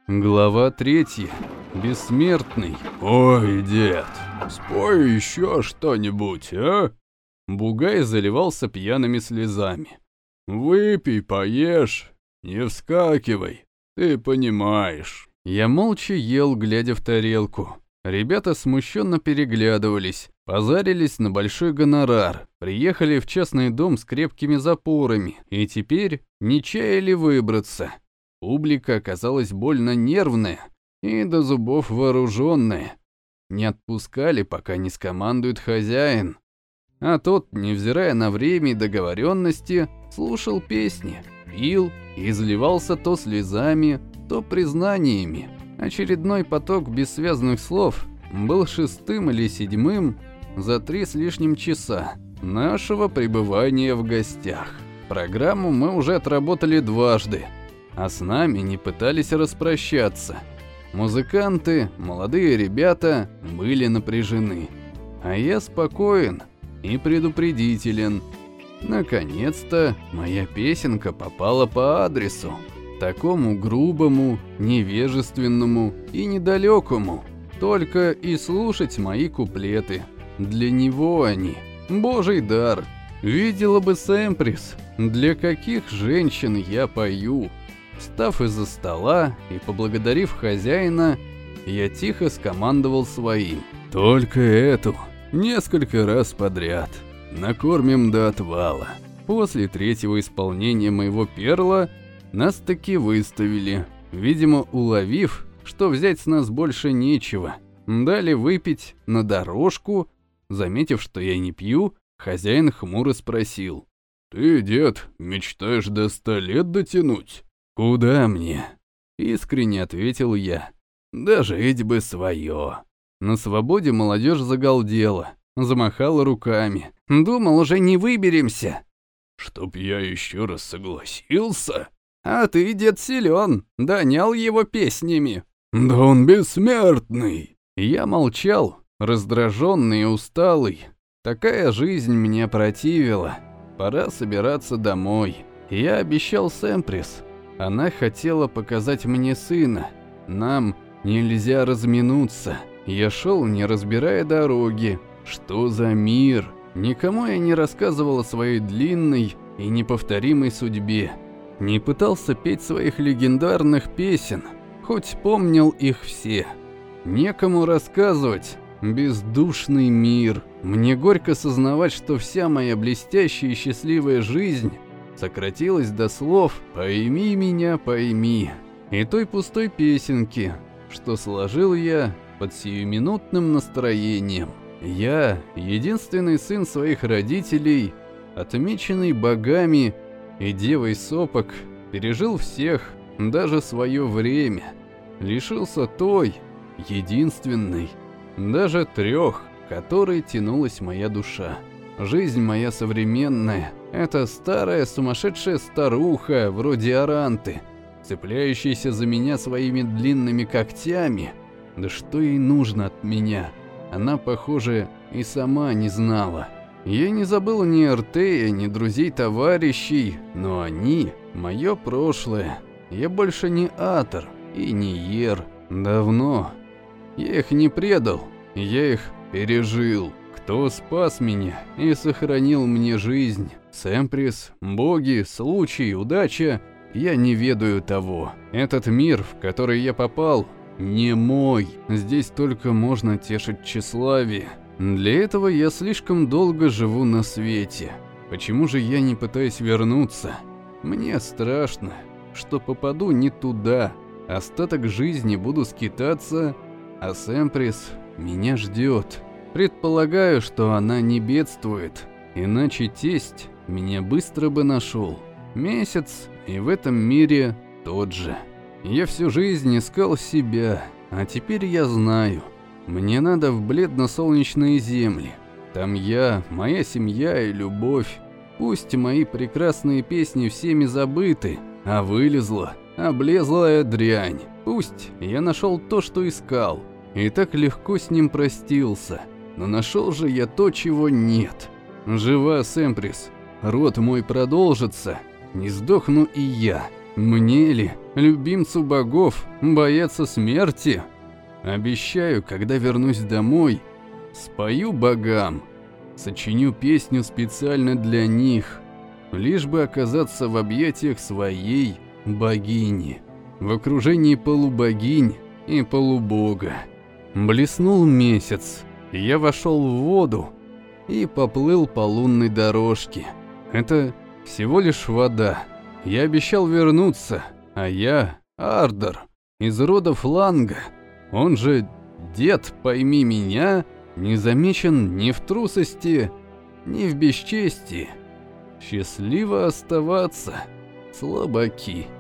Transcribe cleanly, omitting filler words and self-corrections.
Глава 3. Бессмертный. Ой, дед, спой еще что-нибудь, а? Бугай заливался пьяными слезами. Выпей, поешь, не вскакивай, ты понимаешь. Я молча ел, глядя в тарелку. Ребята смущенно переглядывались, позарились на большой гонорар, приехали в частный дом с крепкими запорами и теперь не чаяли выбраться. Публика оказалась больно нервная и до зубов вооруженная. Не отпускали, пока не скомандует хозяин. А тот, невзирая на время и договоренности, слушал песни, пил и изливался то слезами, то признаниями. Очередной поток бессвязных слов был 6-м или 7-м за 3 с лишним часа нашего пребывания в гостях. Программу мы уже отработали дважды, а с нами не пытались распрощаться. Музыканты, молодые ребята были напряжены, а я спокоен и предупредителен. Наконец-то моя песенка попала по адресу, такому грубому, невежественному и недалекому. Только и слушать мои куплеты. Для него они божий дар. Видела бы Сэмприс, для каких женщин я пою. Встав из-за стола и поблагодарив хозяина, я тихо скомандовал своим: только эту несколько раз подряд. Накормим до отвала. После 3-го исполнения моего перла нас таки выставили, видимо, уловив, что взять с нас больше нечего. Дали выпить на дорожку. Заметив, что я не пью, хозяин хмуро спросил: «Ты, дед, мечтаешь до 100 лет дотянуть?» «Куда мне?» — искренне ответил я. «Дожить бы свое». На свободе молодежь загалдела, замахала руками. «Думал, уже не выберемся». «Чтоб я еще раз согласился?» «А ты, дед, силен, донял его песнями». «Да он бессмертный!» Я молчал, раздраженный и усталый. Такая жизнь меня противила. Пора собираться домой. Я обещал Сэмприс. Она хотела показать мне сына. Нам нельзя разминуться. Я шел, не разбирая дороги. Что за мир? Никому я не рассказывал о своей длинной и неповторимой судьбе. Не пытался петь своих легендарных песен, хоть помнил их все. Некому рассказывать. Бездушный мир. Мне горько сознавать, что вся моя блестящая и счастливая жизнь сократилась до слов «пойми меня, пойми» и той пустой песенки, что сложил я под сиюминутным настроением. Я единственный сын своих родителей, отмеченный богами и девой сопок, пережил всех, даже свое время, лишился той, единственной, даже 3, которой тянулась моя душа. Жизнь моя современная — это старая сумасшедшая старуха вроде Аранты, цепляющаяся за меня своими длинными когтями. Да что ей нужно от меня? Она, похоже, и сама не знала. Я не забыл ни Артея, ни друзей-товарищей, но они — мое прошлое. Я больше не Атор и не Ер. Давно. Я их не предал, я их пережил. Кто спас меня и сохранил мне жизнь? Сэмприс, боги, случай, удача? Я не ведаю того. Этот мир, в который я попал, не мой. Здесь только можно тешить тщеславие. Для этого я слишком долго живу на свете. Почему же я не пытаюсь вернуться? Мне страшно, что попаду не туда. Остаток жизни буду скитаться, а Сэмприс меня ждет. Предполагаю, что она не бедствует, иначе тесть меня быстро бы нашел. Месяц, и в этом мире тот же. Я всю жизнь искал себя, а теперь я знаю. Мне надо в бледно-солнечные земли. Там я, моя семья и любовь. Пусть мои прекрасные песни всеми забыты, а вылезла облезлая дрянь. Пусть я нашел то, что искал, и так легко с ним простился. Но нашел же я то, чего нет. Жива Сэмприс, род мой продолжится. Не сдохну и я. Мне ли любимцу богов, бояться смерти? Обещаю, когда вернусь домой, спою богам, сочиню песню специально для них, лишь бы оказаться в объятиях своей богини, в окружении полубогинь и полубога. Блеснул месяц, я вошел в воду и поплыл по лунной дорожке. Это всего лишь вода. Я обещал вернуться, а я Ардор, из рода Фланга, он же дед, пойми меня, не замечен ни в трусости, ни в бесчестии. Счастливо оставаться, слабаки.